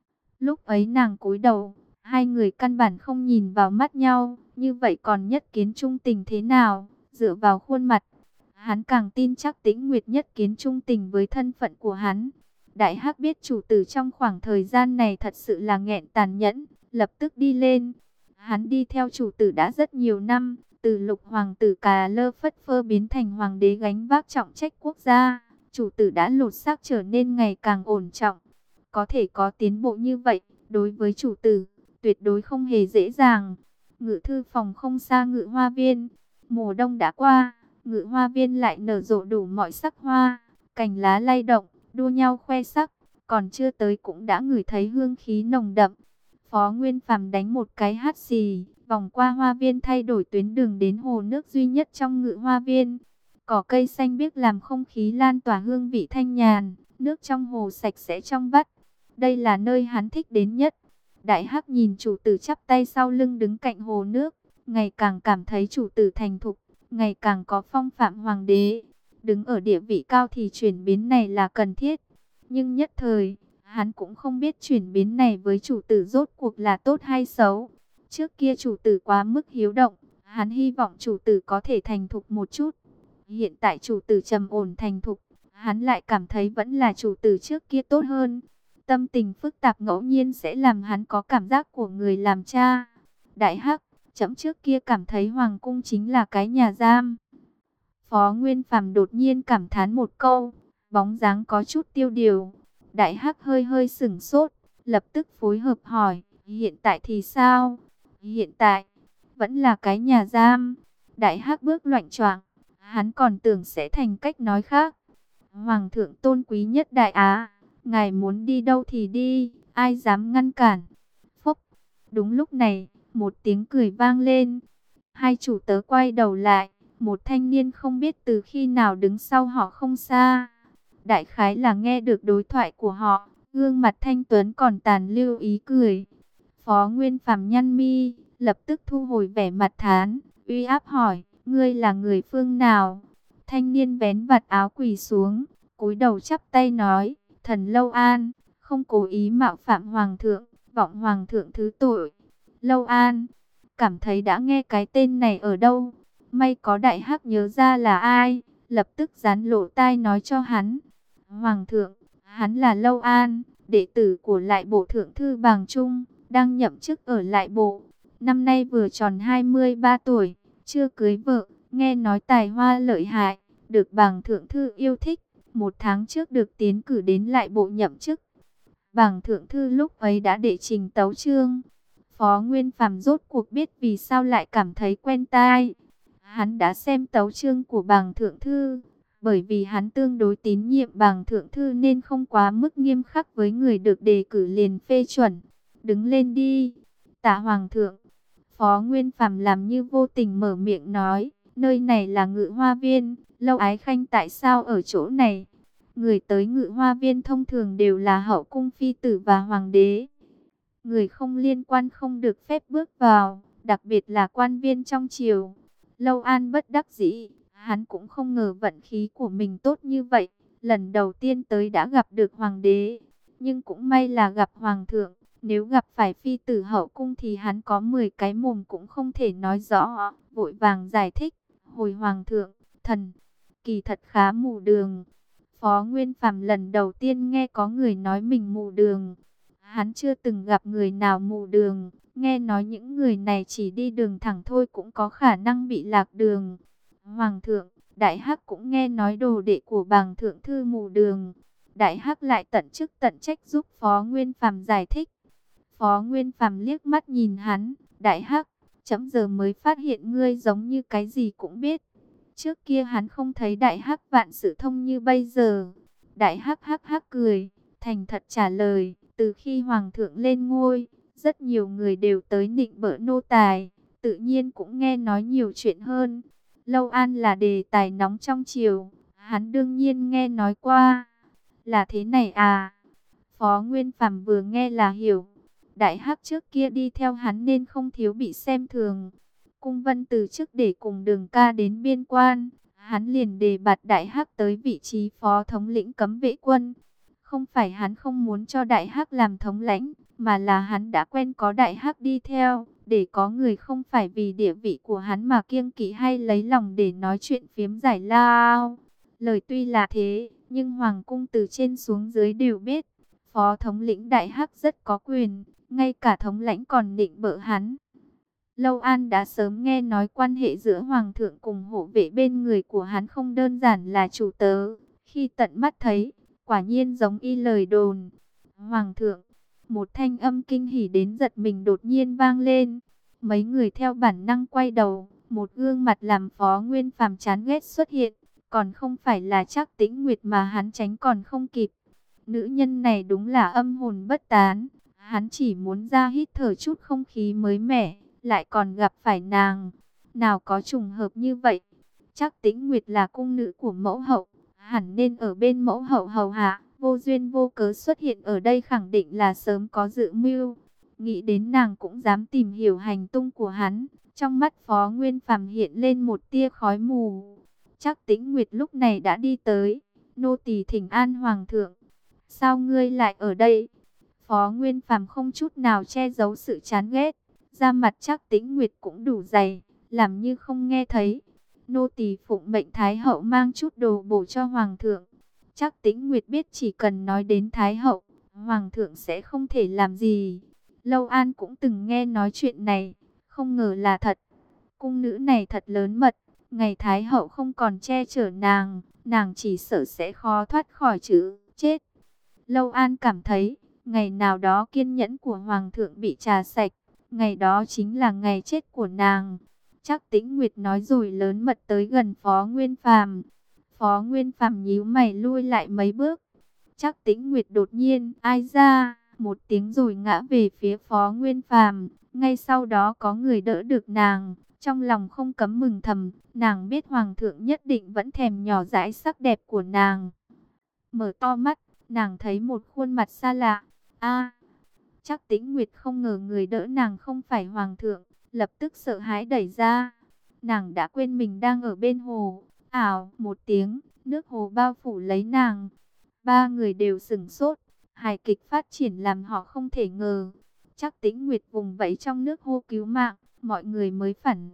Lúc ấy nàng cúi đầu, hai người căn bản không nhìn vào mắt nhau, như vậy còn Nhất Kiến trung tình thế nào? Dựa vào khuôn mặt, hắn càng tin chắc Tĩnh Nguyệt Nhất Kiến trung tình với thân phận của hắn. Đại Hắc biết chủ tử trong khoảng thời gian này thật sự là nghẹn tàn nhẫn, lập tức đi lên. Hắn đi theo chủ tử đã rất nhiều năm, từ lục hoàng tử cà lơ phất phơ biến thành hoàng đế gánh vác trọng trách quốc gia. Chủ tử đã lột xác trở nên ngày càng ổn trọng. Có thể có tiến bộ như vậy, đối với chủ tử, tuyệt đối không hề dễ dàng. Ngự thư phòng không xa ngự hoa viên. Mùa đông đã qua, ngự hoa viên lại nở rộ đủ mọi sắc hoa. Cành lá lay động, đua nhau khoe sắc. Còn chưa tới cũng đã ngửi thấy hương khí nồng đậm. Phó Nguyên Phàm đánh một cái hắt xì, vòng qua hoa viên thay đổi tuyến đường đến hồ nước duy nhất trong ngự hoa viên. Cỏ cây xanh biếc làm không khí lan tỏa hương vị thanh nhàn, nước trong hồ sạch sẽ trong vắt. Đây là nơi hắn thích đến nhất. Đại Hắc nhìn chủ tử chắp tay sau lưng đứng cạnh hồ nước, ngày càng cảm thấy chủ tử thành thục, ngày càng có phong phạm hoàng đế. Đứng ở địa vị cao thì chuyển biến này là cần thiết. Nhưng nhất thời, hắn cũng không biết chuyển biến này với chủ tử rốt cuộc là tốt hay xấu. Trước kia chủ tử quá mức hiếu động, hắn hy vọng chủ tử có thể thành thục một chút. Hiện tại chủ tử trầm ổn thành thục, hắn lại cảm thấy vẫn là chủ tử trước kia tốt hơn. Tâm tình phức tạp ngẫu nhiên sẽ làm hắn có cảm giác của người làm cha. Đại Hắc, trẫm trước kia cảm thấy hoàng cung chính là cái nhà giam. Phó Nguyên Phàm đột nhiên cảm thán một câu, bóng dáng có chút tiêu điều. Đại Hắc hơi hơi sửng sốt, lập tức phối hợp hỏi, hiện tại thì sao? Hiện tại, vẫn là cái nhà giam. Đại Hắc bước loạng choạng, hắn còn tưởng sẽ thành cách nói khác. Hoàng thượng tôn quý nhất Đại Á, ngài muốn đi đâu thì đi, ai dám ngăn cản. Phúc, đúng lúc này, một tiếng cười vang lên. Hai chủ tớ quay đầu lại, một thanh niên không biết từ khi nào đứng sau họ không xa. Đại khái là nghe được đối thoại của họ, gương mặt thanh tuấn còn tàn lưu ý cười. Phó Nguyên Phàm nhăn mi, lập tức thu hồi vẻ mặt thán, uy áp hỏi, ngươi là người phương nào? Thanh niên vén vạt áo quỳ xuống, cúi đầu chắp tay nói, thần Lâu An, không cố ý mạo phạm hoàng thượng, vọng hoàng thượng thứ tội. Lâu An, cảm thấy đã nghe cái tên này ở đâu, may có Đại Hắc nhớ ra là ai, lập tức dán lỗ tai nói cho hắn. Hoàng thượng, hắn là Lâu An, đệ tử của lại bộ thượng thư Bàng Trung, đang nhậm chức ở lại bộ. Năm nay vừa tròn 23 tuổi, chưa cưới vợ, nghe nói tài hoa lợi hại, được Bàng thượng thư yêu thích. Một tháng trước được tiến cử đến lại bộ nhậm chức. Bàng thượng thư lúc ấy đã đệ trình tấu chương. Phó Nguyên Phàm rốt cuộc biết vì sao lại cảm thấy quen tai. Hắn đã xem tấu chương của Bàng thượng thư. Bởi vì hắn tương đối tín nhiệm Bàng thượng thư nên không quá mức nghiêm khắc với người được đề cử liền phê chuẩn. Đứng lên đi. Tạ hoàng thượng. Phó Nguyên Phàm làm như vô tình mở miệng nói. Nơi này là ngự hoa viên. Lâu Ái Khanh tại sao ở chỗ này? Người tới ngự hoa viên thông thường đều là hậu cung phi tử và hoàng đế. Người không liên quan không được phép bước vào, đặc biệt là quan viên trong triều. Lâu An bất đắc dĩ, hắn cũng không ngờ vận khí của mình tốt như vậy. Lần đầu tiên tới đã gặp được hoàng đế, nhưng cũng may là gặp hoàng thượng. Nếu gặp phải phi tử hậu cung thì hắn có 10 cái mồm cũng không thể nói rõ. Vội vàng giải thích, hồi hoàng thượng, thần kỳ thật khá mù đường. Phó Nguyên Phàm lần đầu tiên nghe có người nói mình mù đường. Hắn chưa từng gặp người nào mù đường, nghe nói những người này chỉ đi đường thẳng thôi cũng có khả năng bị lạc đường. Hoàng thượng, Đại Hắc cũng nghe nói đồ đệ của Bàng thượng thư mù đường. Đại Hắc lại tận chức tận trách giúp Phó Nguyên Phàm giải thích. Phó Nguyên Phàm liếc mắt nhìn hắn, Đại Hắc, chấm giờ mới phát hiện ngươi giống như cái gì cũng biết. Trước kia hắn không thấy Đại Hắc vạn sự thông như bây giờ. Đại Hắc hắc hắc cười, thành thật trả lời, từ khi Hoàng thượng lên ngôi, rất nhiều người đều tới nịnh bợ nô tài. tự nhiên cũng nghe nói nhiều chuyện hơn. Lâu An là đề tài nóng trong triều, hắn đương nhiên nghe nói qua. Là thế này à? Phó Nguyên Phàm vừa nghe là hiểu. Đại Hắc trước kia đi theo hắn nên không thiếu bị xem thường. Cung Vân từ trước để cùng Đường Ca đến biên quan, hắn liền đề bạt Đại Hắc tới vị trí phó thống lĩnh cấm vệ quân. Không phải hắn không muốn cho Đại Hắc làm thống lãnh, mà là hắn đã quen có Đại Hắc đi theo, để có người không phải vì địa vị của hắn mà kiêng kỵ hay lấy lòng để nói chuyện phiếm giải lao. Lời tuy là thế, nhưng Hoàng cung từ trên xuống dưới đều biết, phó thống lĩnh Đại Hắc rất có quyền, ngay cả thống lãnh còn nịnh bợ hắn. Lâu An đã sớm nghe nói quan hệ giữa Hoàng thượng cùng hộ vệ bên người của hắn không đơn giản là chủ tớ. Khi tận mắt thấy, quả nhiên giống y lời đồn. Hoàng thượng, một thanh âm kinh hỉ đến giật mình đột nhiên vang lên. Mấy người theo bản năng quay đầu, một gương mặt làm Phó Nguyên Phàm chán ghét xuất hiện. Còn không phải là Trác Tĩnh Nguyệt mà hắn tránh còn không kịp. Nữ nhân này đúng là âm hồn bất tán. Hắn chỉ muốn ra hít thở chút không khí mới mẻ, lại còn gặp phải nàng. Nào có trùng hợp như vậy. Trác Tĩnh Nguyệt là cung nữ của mẫu hậu, hẳn nên ở bên mẫu hậu hầu hạ. Vô duyên vô cớ xuất hiện ở đây khẳng định là sớm có dự mưu. Nghĩ đến nàng cũng dám tìm hiểu hành tung của hắn. Trong mắt Phó Nguyên Phàm hiện lên một tia khói mù. Trác Tĩnh Nguyệt lúc này đã đi tới. Nô tỳ thỉnh an hoàng thượng. Sao ngươi lại ở đây? Phó Nguyên Phàm không chút nào che giấu sự chán ghét. Da mặt Trác Tĩnh Nguyệt cũng đủ dày, làm như không nghe thấy. Nô tỳ phụng mệnh Thái hậu mang chút đồ bổ cho hoàng thượng. Trác Tĩnh Nguyệt biết chỉ cần nói đến Thái hậu, hoàng thượng sẽ không thể làm gì. Lâu An cũng từng nghe nói chuyện này, không ngờ là thật. Cung nữ này thật lớn mật, ngày Thái hậu không còn che chở nàng, nàng chỉ sợ sẽ khó thoát khỏi chữ chết. Lâu An cảm thấy, ngày nào đó kiên nhẫn của hoàng thượng bị trà sạch, ngày đó chính là ngày chết của nàng. Trác Tĩnh Nguyệt nói rồi lớn mật tới gần Phó Nguyên Phàm. Phó Nguyên Phàm nhíu mày lui lại mấy bước. Trác Tĩnh Nguyệt đột nhiên ai ra một tiếng rồi ngã về phía Phó Nguyên Phàm. Ngay sau đó có người đỡ được nàng. Trong lòng không cấm mừng thầm, nàng biết hoàng thượng nhất định vẫn thèm nhỏ dãi sắc đẹp của nàng. Mở to mắt, nàng thấy một khuôn mặt xa lạ. A, Trác Tĩnh Nguyệt không ngờ người đỡ nàng không phải hoàng thượng, lập tức sợ hãi đẩy ra. Nàng đã quên mình đang ở bên hồ. Ảo, một tiếng, nước hồ bao phủ lấy nàng. Ba người đều sửng sốt, hài kịch phát triển làm họ không thể ngờ. Trác Tĩnh Nguyệt vùng vẫy trong nước hô cứu mạng, mọi người mới phản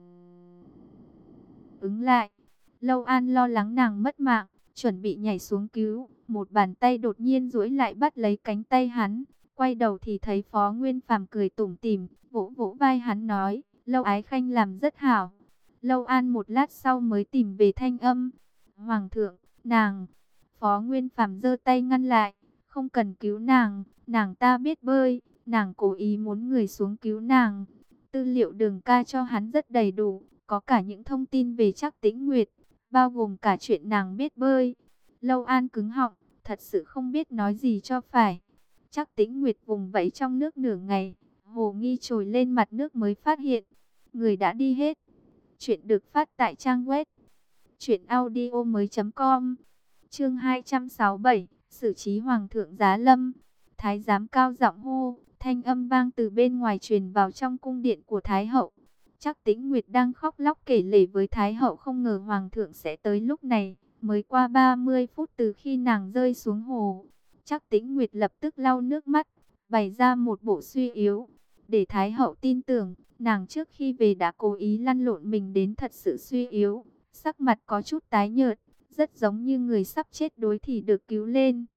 ứng lại. Lâu An lo lắng nàng mất mạng, chuẩn bị nhảy xuống cứu, một bàn tay đột nhiên duỗi lại bắt lấy cánh tay hắn. Quay đầu thì thấy Phó Nguyên Phàm cười tủm tỉm, vỗ vỗ vai hắn nói, Lâu ái khanh làm rất hảo. Lâu An một lát sau mới tìm về thanh âm. Hoàng thượng, nàng. Phó Nguyên Phàm giơ tay ngăn lại, không cần cứu nàng, nàng ta biết bơi, nàng cố ý muốn người xuống cứu nàng. Tư liệu Đường Ca cho hắn rất đầy đủ, có cả những thông tin về Trác Tĩnh Nguyệt, bao gồm cả chuyện nàng biết bơi. Lâu An cứng họng, thật sự không biết nói gì cho phải. Trác Tĩnh Nguyệt vùng vẫy trong nước nửa ngày, hồ nghi trồi lên mặt nước mới phát hiện, người đã đi hết. Chuyện được phát tại trang web truyệnaudiomoi.com. Chương 267, xử trí hoàng thượng giá lâm. Thái giám cao giọng hô, thanh âm vang từ bên ngoài truyền vào trong cung điện của Thái hậu. Trác Tĩnh Nguyệt đang khóc lóc kể lể với Thái hậu không ngờ hoàng thượng sẽ tới lúc này, mới qua 30 phút từ khi nàng rơi xuống hồ. Trác Tĩnh Nguyệt lập tức lau nước mắt, bày ra một bộ suy yếu, để Thái hậu tin tưởng, nàng trước khi về đã cố ý lăn lộn mình đến thật sự suy yếu, sắc mặt có chút tái nhợt, rất giống như người sắp chết đuối thì được cứu lên.